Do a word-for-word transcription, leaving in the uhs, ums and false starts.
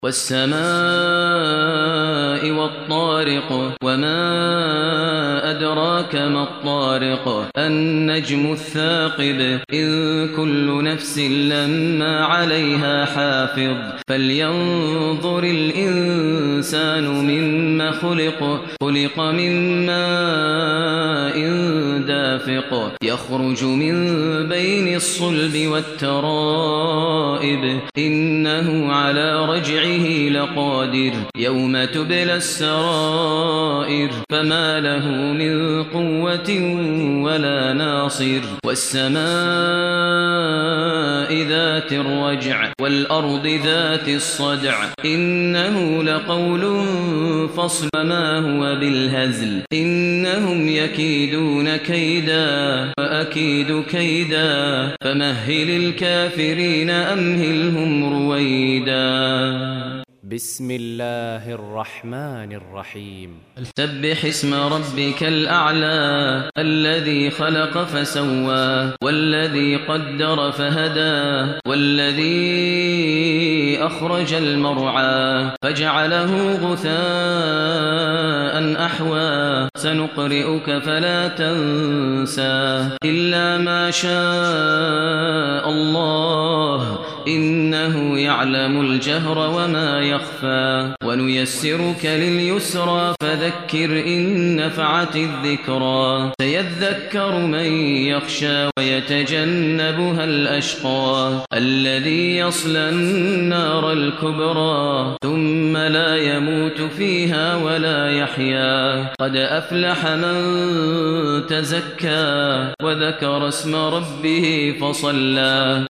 والسماء والطارق وما أدراك ما الطارق النجم الثاقب إن كل نفس لما عليها حافظ فلينظر الإنسان مما خلق خلق من ماء دافق يخرج من بين الصلب والترائب إنه على رجعه لقادر يوم تبلى السرائر فما له من قوة ولا ناصر والسماء ذات الرجع والأرض ذات الصدع إنه لقول فصل ما هو بالهزل إنهم يكيدون كيدا وأكيد كيدا فمهل الكافرين أمهلهم رويدا. بسم الله الرحمن الرحيم. سبح اسم ربك الأعلى الذي خلق فسوى والذي قدر فهدى والذي أخرج المرعى فجعله غثاء أحوى سنقرئك فلا تنسى إلا ما شاء الله إنه يعلم الجهر وما يخفى ونيسرك لليسرى فذكر إن نفعت الذكرى سيذكر من يخشى ويتجنبها الأشقى الذي يصلى النار الكبرى ثم لا يموت فيها ولا يحيا قد أفلح من تزكى وذكر اسم ربه فصلى